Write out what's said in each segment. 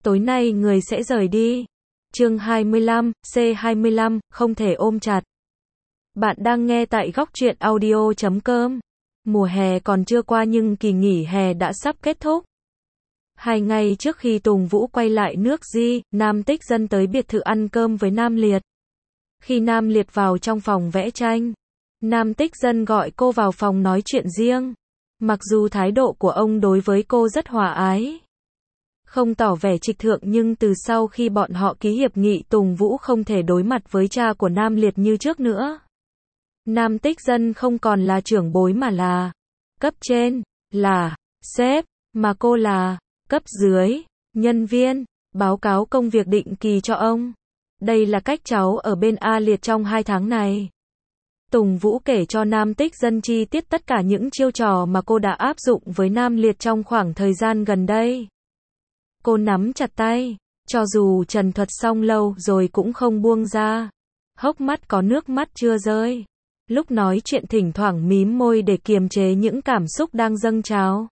tối nay người sẽ rời đi. Chương 25, C25, không thể ôm chặt. Bạn đang nghe tại góc truyện audio.com. Mùa hè còn chưa qua nhưng kỳ nghỉ hè đã sắp kết thúc. 2 ngày trước khi Tùng Vũ quay lại nước Di, Nam Tích Dân tới biệt thự ăn cơm với Nam Liệt. Khi Nam Liệt vào trong phòng vẽ tranh, Nam Tích Dân gọi cô vào phòng nói chuyện riêng. Mặc dù thái độ của ông đối với cô rất hòa ái, không tỏ vẻ trịch thượng, nhưng từ sau khi bọn họ ký hiệp nghị, Tùng Vũ không thể đối mặt với cha của Nam Liệt như trước nữa. Nam Tích Dân không còn là trưởng bối mà là cấp trên, là sếp, mà cô là cấp dưới, nhân viên, báo cáo công việc định kỳ cho ông. Đây là cách cháu ở bên A Liệt trong 2 tháng này. Tùng Vũ kể cho Nam Tích Dân chi tiết tất cả những chiêu trò mà cô đã áp dụng với Nam Liệt trong khoảng thời gian gần đây. Cô nắm chặt tay, cho dù trần thuật xong lâu rồi cũng không buông ra. Hốc mắt có nước mắt chưa rơi. Lúc nói chuyện thỉnh thoảng mím môi để kiềm chế những cảm xúc đang dâng trào.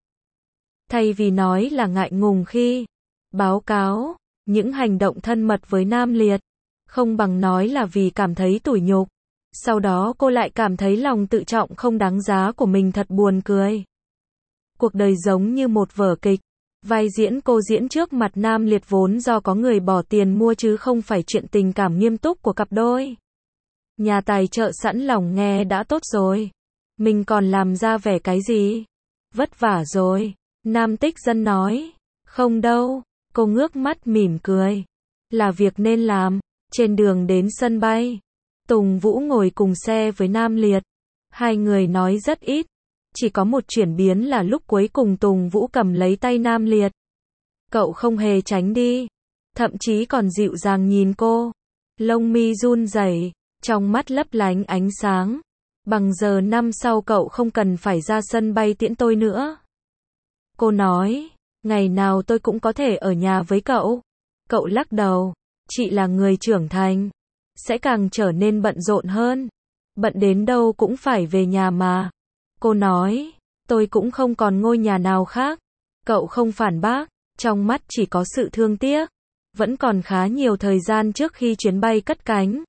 Thay vì nói là ngại ngùng khi báo cáo những hành động thân mật với Nam Liệt, không bằng nói là vì cảm thấy tủi nhục. Sau đó cô lại cảm thấy lòng tự trọng không đáng giá của mình thật buồn cười. Cuộc đời giống như một vở kịch. Vai diễn cô diễn trước mặt Nam Liệt vốn do có người bỏ tiền mua chứ không phải chuyện tình cảm nghiêm túc của cặp đôi. Nhà tài trợ sẵn lòng nghe đã tốt rồi. Mình còn làm ra vẻ cái gì? Vất vả rồi. Nam Tích Dân nói. Không đâu. Cô ngước mắt mỉm cười. Là việc nên làm. Trên đường đến sân bay, Tùng Vũ ngồi cùng xe với Nam Liệt. Hai người nói rất ít. Chỉ có một chuyển biến là lúc cuối cùng Tùng Vũ cầm lấy tay Nam Liệt. Cậu không hề tránh đi. Thậm chí còn dịu dàng nhìn cô. Lông mi run rẩy, trong mắt lấp lánh ánh sáng. Bằng giờ năm sau cậu không cần phải ra sân bay tiễn tôi nữa. Cô nói, ngày nào tôi cũng có thể ở nhà với cậu. Cậu lắc đầu, chị là người trưởng thành, sẽ càng trở nên bận rộn hơn. Bận đến đâu cũng phải về nhà mà. Cô nói, tôi cũng không còn ngôi nhà nào khác. Cậu không phản bác, trong mắt chỉ có sự thương tiếc. Vẫn còn khá nhiều thời gian trước khi chuyến bay cất cánh.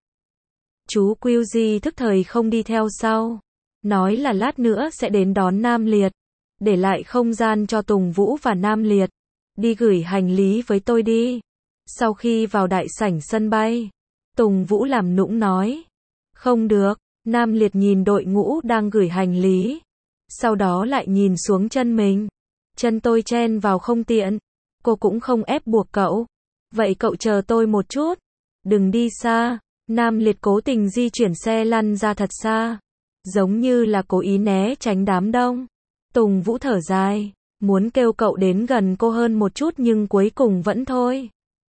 Chú Quy thức thời không đi theo sau. Nói là lát nữa sẽ đến đón Nam Liệt. Để lại không gian cho Tùng Vũ và Nam Liệt. Đi gửi hành lý với tôi đi. Sau khi vào đại sảnh sân bay, Tùng Vũ làm nũng nói. Không được. Nam Liệt nhìn đội ngũ đang gửi hành lý. Sau đó lại nhìn xuống chân mình. Chân tôi chen vào không tiện. Cô cũng không ép buộc cậu. Vậy cậu chờ tôi một chút. Đừng đi xa. Nam Liệt cố tình di chuyển xe lăn ra thật xa. Giống như là cố ý né tránh đám đông. Tùng Vũ thở dài. Muốn kêu cậu đến gần cô hơn một chút nhưng cuối cùng vẫn thôi.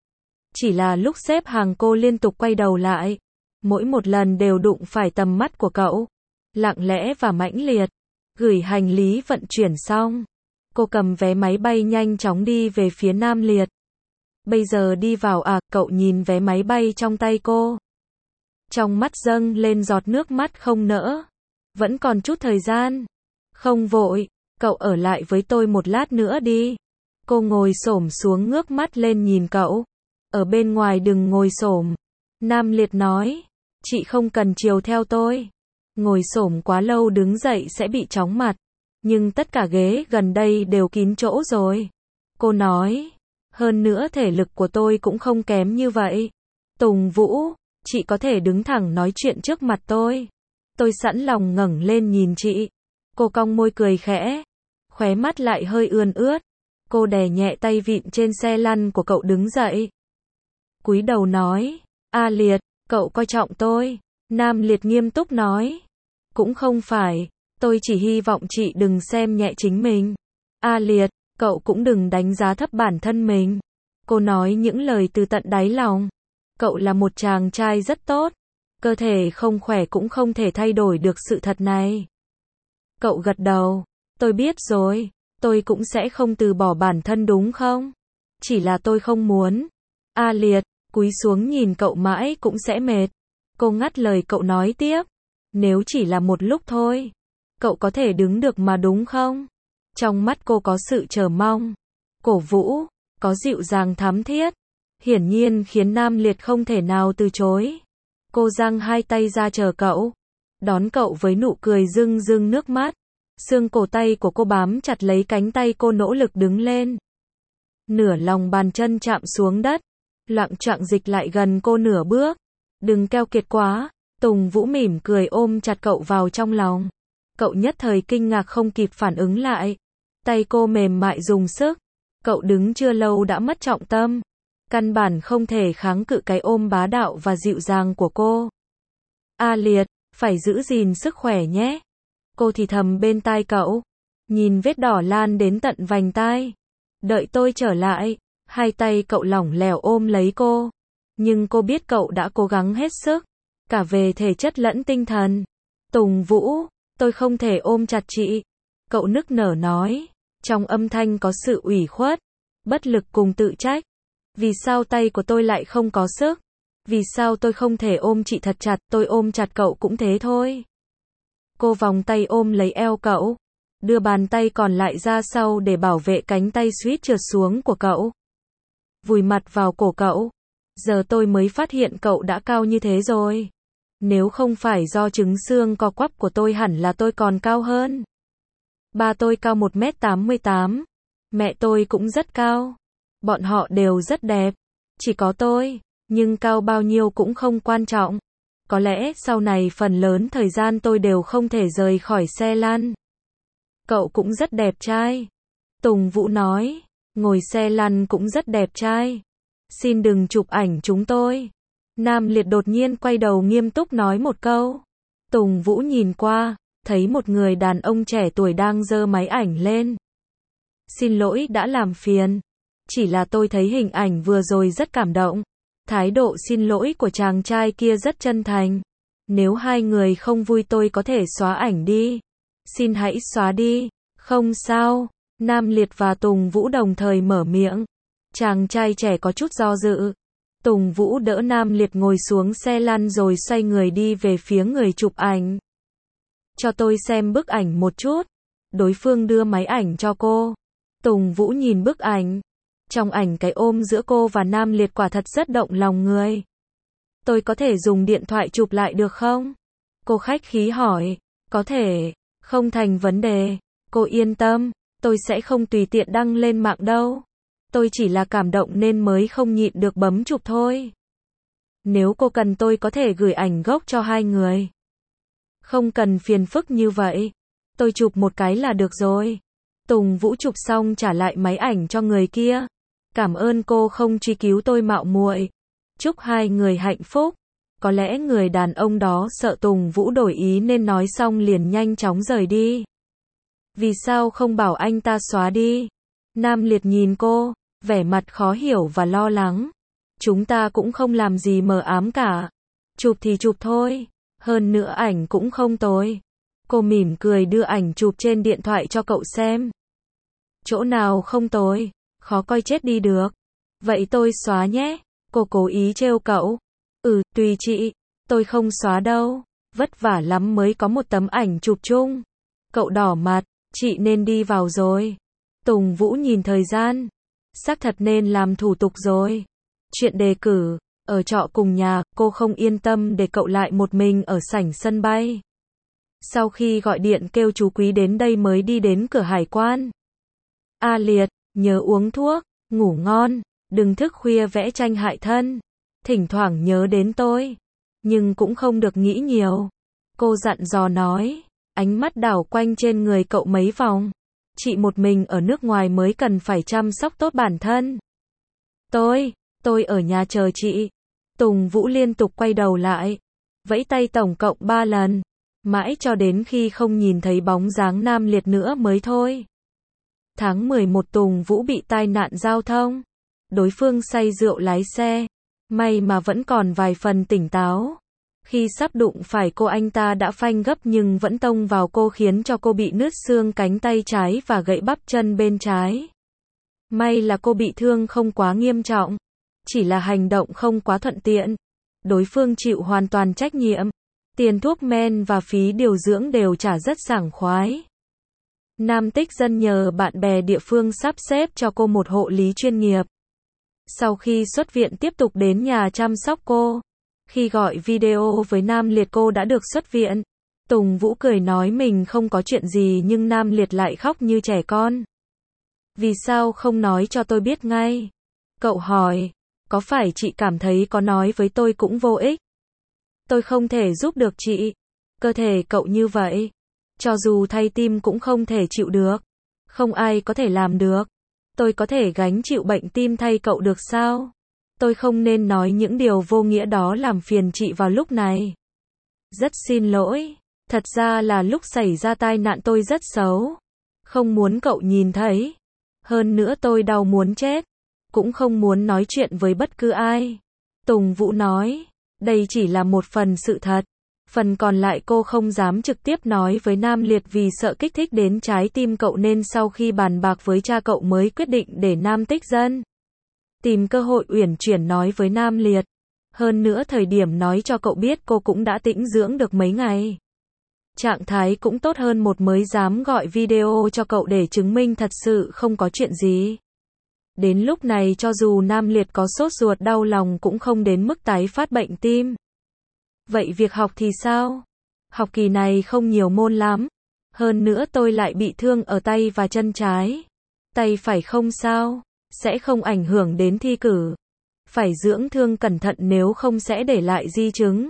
Chỉ là lúc xếp hàng cô liên tục quay đầu lại. Mỗi một lần đều đụng phải tầm mắt của cậu. Lặng lẽ và mãnh liệt. Gửi hành lý vận chuyển xong. Cô cầm vé máy bay nhanh chóng đi về phía Nam Liệt. Bây giờ đi vào à? Cậu nhìn vé máy bay trong tay cô. Trong mắt dâng lên giọt nước mắt không nỡ. Vẫn còn chút thời gian. Không vội, cậu ở lại với tôi một lát nữa đi. Cô ngồi xổm xuống ngước mắt lên nhìn cậu. Ở bên ngoài đừng ngồi xổm. Nam Liệt nói. Chị không cần chiều theo tôi. Ngồi xổm quá lâu đứng dậy sẽ bị chóng mặt. Nhưng tất cả ghế gần đây đều kín chỗ rồi. Cô nói. Hơn nữa thể lực của tôi cũng không kém như vậy. Tùng Vũ, chị có thể đứng thẳng nói chuyện trước mặt tôi. Tôi sẵn lòng ngẩng lên nhìn chị. Cô cong môi cười khẽ. Khóe mắt lại hơi ươn ướt. Cô đè nhẹ tay vịn trên xe lăn của cậu đứng dậy. Cúi đầu nói. A Liệt, cậu coi trọng tôi. Nam Liệt nghiêm túc nói. Cũng không phải. Tôi chỉ hy vọng chị đừng xem nhẹ chính mình. A Liệt, cậu cũng đừng đánh giá thấp bản thân mình. Cô nói những lời từ tận đáy lòng. Cậu là một chàng trai rất tốt. Cơ thể không khỏe cũng không thể thay đổi được sự thật này. Cậu gật đầu. Tôi biết rồi. Tôi cũng sẽ không từ bỏ bản thân đúng không? Chỉ là tôi không muốn. A Liệt, cúi xuống nhìn cậu mãi cũng sẽ mệt. Cô ngắt lời cậu nói tiếp. Nếu chỉ là một lúc thôi. Cậu có thể đứng được mà đúng không? Trong mắt cô có sự chờ mong. Cổ vũ. có dịu dàng thắm thiết, hiển nhiên khiến Nam Liệt không thể nào từ chối. Cô giang hai tay ra chờ cậu, đón cậu với nụ cười rưng rưng nước mắt. Xương cổ tay của cô bám chặt lấy cánh tay cô, nỗ lực đứng lên. Nửa lòng bàn chân chạm xuống đất, loạng choạng dịch lại gần cô nửa bước. Đừng keo kiệt quá. Tùng Vũ mỉm cười ôm chặt cậu vào trong lòng. Cậu nhất thời kinh ngạc không kịp phản ứng lại. Tay cô mềm mại dùng sức. Cậu đứng chưa lâu đã mất trọng tâm. Căn bản không thể kháng cự cái ôm bá đạo và dịu dàng của cô. A Liệt, phải giữ gìn sức khỏe nhé. Cô thì thầm bên tai cậu. Nhìn vết đỏ lan đến tận vành tai. Đợi tôi trở lại. Hai tay cậu lỏng lẻo ôm lấy cô. Nhưng cô biết cậu đã cố gắng hết sức. Cả về thể chất lẫn tinh thần. Tùng Vũ, tôi không thể ôm chặt chị. Cậu nức nở nói. Trong âm thanh có sự ủy khuất, bất lực cùng tự trách. Vì sao tay của tôi lại không có sức? Vì sao tôi không thể ôm chị thật chặt? Tôi ôm chặt cậu cũng thế thôi. Cô vòng tay ôm lấy eo cậu, đưa bàn tay còn lại ra sau để bảo vệ cánh tay suýt trượt xuống của cậu. Vùi mặt vào cổ cậu. Giờ tôi mới phát hiện cậu đã cao như thế rồi. Nếu không phải do trứng xương co quắp của tôi hẳn là tôi còn cao hơn. Ba tôi cao 1m88. Mẹ tôi cũng rất cao. Bọn họ đều rất đẹp. Chỉ có tôi, nhưng cao bao nhiêu cũng không quan trọng. Có lẽ sau này phần lớn thời gian tôi đều không thể rời khỏi xe lăn. Cậu cũng rất đẹp trai. Tùng Vũ nói, ngồi xe lăn cũng rất đẹp trai. Xin đừng chụp ảnh chúng tôi. Nam Liệt đột nhiên quay đầu nghiêm túc nói một câu. Tùng Vũ nhìn qua, thấy một người đàn ông trẻ tuổi đang giơ máy ảnh lên. Xin lỗi đã làm phiền. Chỉ là tôi thấy hình ảnh vừa rồi rất cảm động. Thái độ xin lỗi của chàng trai kia rất chân thành. Nếu hai người không vui tôi có thể xóa ảnh đi. Xin hãy xóa đi. Không sao. Nam Liệt và Tùng Vũ đồng thời mở miệng. Chàng trai trẻ có chút do dự. Tùng Vũ đỡ Nam Liệt ngồi xuống xe lăn rồi xoay người đi về phía người chụp ảnh. Cho tôi xem bức ảnh một chút. Đối phương đưa máy ảnh cho cô. Tùng Vũ nhìn bức ảnh. Trong ảnh cái ôm giữa cô và Nam Liệt quả thật rất động lòng người. Tôi có thể dùng điện thoại chụp lại được không? Cô khách khí hỏi. Có thể, không thành vấn đề. Cô yên tâm, tôi sẽ không tùy tiện đăng lên mạng đâu. Tôi chỉ là cảm động nên mới không nhịn được bấm chụp thôi. Nếu cô cần tôi có thể gửi ảnh gốc cho hai người. Không cần phiền phức như vậy. Tôi chụp một cái là được rồi. Tùng Vũ chụp xong trả lại máy ảnh cho người kia. Cảm ơn cô không truy cứu tôi mạo muội. Chúc hai người hạnh phúc. Có lẽ người đàn ông đó sợ Tùng Vũ đổi ý nên nói xong liền nhanh chóng rời đi. Vì sao không bảo anh ta xóa đi? Nam Liệt nhìn cô, vẻ mặt khó hiểu và lo lắng. Chúng ta cũng không làm gì mờ ám cả. Chụp thì chụp thôi. Hơn nữa ảnh cũng không tồi. Cô mỉm cười đưa ảnh chụp trên điện thoại cho cậu xem. Chỗ nào không tồi? Khó coi chết đi được. Vậy tôi xóa nhé. Cô cố ý trêu cậu. Tùy chị. Tôi không xóa đâu. Vất vả lắm mới có một tấm ảnh chụp chung. Cậu đỏ mặt. Chị nên đi vào rồi. Tùng Vũ nhìn thời gian. Xác thật nên làm thủ tục rồi. Chuyện đề cử. Ở trọ cùng nhà, cô không yên tâm để cậu lại một mình ở sảnh sân bay. Sau khi gọi điện kêu chú Quý đến đây mới đi đến cửa hải quan. A Liệt, nhớ uống thuốc, ngủ ngon, đừng thức khuya vẽ tranh hại thân. Thỉnh thoảng nhớ đến tôi, nhưng cũng không được nghĩ nhiều. Cô dặn dò nói, ánh mắt đảo quanh trên người cậu mấy vòng. Chị một mình ở nước ngoài mới cần phải chăm sóc tốt bản thân. Tôi ở nhà chờ chị. Tùng Vũ liên tục quay đầu lại, vẫy tay tổng cộng 3 lần, mãi cho đến khi không nhìn thấy bóng dáng Nam Liệt nữa mới thôi. Tháng 11 Tùng Vũ bị tai nạn giao thông. Đối phương say rượu lái xe. May mà vẫn còn vài phần tỉnh táo. Khi sắp đụng phải cô anh ta đã phanh gấp nhưng vẫn tông vào cô khiến cho cô bị nứt xương cánh tay trái và gãy bắp chân bên trái. May là cô bị thương không quá nghiêm trọng. Chỉ là hành động không quá thuận tiện. Đối phương chịu hoàn toàn trách nhiệm. Tiền thuốc men và phí điều dưỡng đều trả rất sảng khoái. Nam Tích Dân nhờ bạn bè địa phương sắp xếp cho cô một hộ lý chuyên nghiệp. Sau khi xuất viện tiếp tục đến nhà chăm sóc cô. Khi gọi video với Nam Liệt cô đã được xuất viện. Tùng Vũ cười nói mình không có chuyện gì nhưng Nam Liệt lại khóc như trẻ con. Vì sao không nói cho tôi biết ngay? Cậu hỏi, có phải chị cảm thấy có nói với tôi cũng vô ích? Tôi không thể giúp được chị. Cơ thể cậu như vậy, cho dù thay tim cũng không thể chịu được. Không ai có thể làm được. Tôi có thể gánh chịu bệnh tim thay cậu được sao? Tôi không nên nói những điều vô nghĩa đó làm phiền chị vào lúc này. Rất xin lỗi. Thật ra là lúc xảy ra tai nạn tôi rất xấu. Không muốn cậu nhìn thấy. Hơn nữa tôi đau muốn chết. Cũng không muốn nói chuyện với bất cứ ai. Tùng Vũ nói. Đây chỉ là một phần sự thật. Phần còn lại cô không dám trực tiếp nói với Nam Liệt vì sợ kích thích đến trái tim cậu nên sau khi bàn bạc với cha cậu mới quyết định để Nam Tích Dân tìm cơ hội uyển chuyển nói với Nam Liệt. Hơn nữa thời điểm nói cho cậu biết cô cũng đã tĩnh dưỡng được mấy ngày. Trạng thái cũng tốt hơn một mới dám gọi video cho cậu để chứng minh thật sự không có chuyện gì. Đến lúc này cho dù Nam Liệt có sốt ruột đau lòng cũng không đến mức tái phát bệnh tim. Vậy việc học thì sao? Học kỳ này không nhiều môn lắm. Hơn nữa tôi lại bị thương ở tay và chân trái. Tay phải không sao, sẽ không ảnh hưởng đến thi cử. Phải dưỡng thương cẩn thận nếu không sẽ để lại di chứng.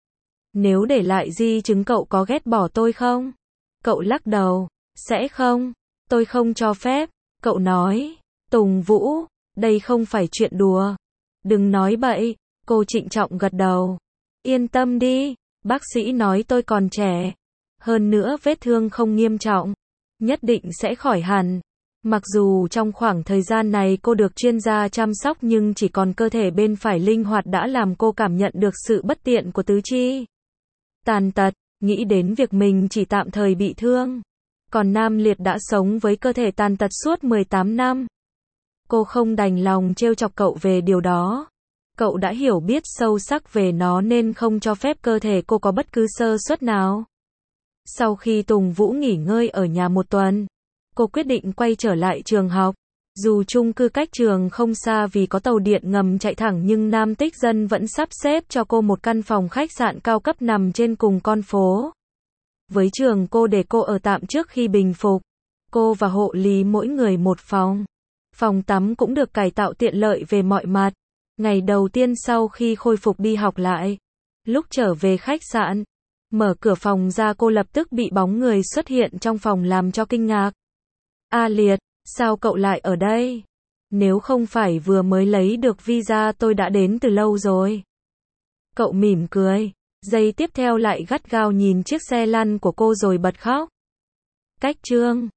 Nếu để lại di chứng cậu có ghét bỏ tôi không? Cậu lắc đầu, sẽ không, tôi không cho phép. Cậu nói, Tùng Vũ, đây không phải chuyện đùa. Đừng nói bậy, cô trịnh trọng gật đầu. Yên tâm đi, bác sĩ nói tôi còn trẻ. Hơn nữa vết thương không nghiêm trọng. Nhất định sẽ khỏi hẳn. Mặc dù trong khoảng thời gian này cô được chuyên gia chăm sóc nhưng chỉ còn cơ thể bên phải linh hoạt đã làm cô cảm nhận được sự bất tiện của tứ chi. Tàn tật, nghĩ đến việc mình chỉ tạm thời bị thương. Còn Nam Liệt đã sống với cơ thể tàn tật suốt 18 năm. Cô không đành lòng trêu chọc cậu về điều đó. Cậu đã hiểu biết sâu sắc về nó nên không cho phép cơ thể cô có bất cứ sơ suất nào. Sau khi Tùng Vũ nghỉ ngơi ở nhà một tuần, cô quyết định quay trở lại trường học. Dù chung cư cách trường không xa vì có tàu điện ngầm chạy thẳng nhưng Nam Tích Dân vẫn sắp xếp cho cô một căn phòng khách sạn cao cấp nằm trên cùng con phố. Với trường cô để cô ở tạm trước khi bình phục. Cô và hộ lý mỗi người một phòng. Phòng tắm cũng được cải tạo tiện lợi về mọi mặt. Ngày đầu tiên sau khi khôi phục đi học lại, lúc trở về khách sạn, mở cửa phòng ra cô lập tức bị bóng người xuất hiện trong phòng làm cho kinh ngạc. A Liệt, sao cậu lại ở đây? Nếu không phải vừa mới lấy được visa tôi đã đến từ lâu rồi. Cậu mỉm cười, giây tiếp theo lại gắt gao nhìn chiếc xe lăn của cô rồi bật khóc. Cách chương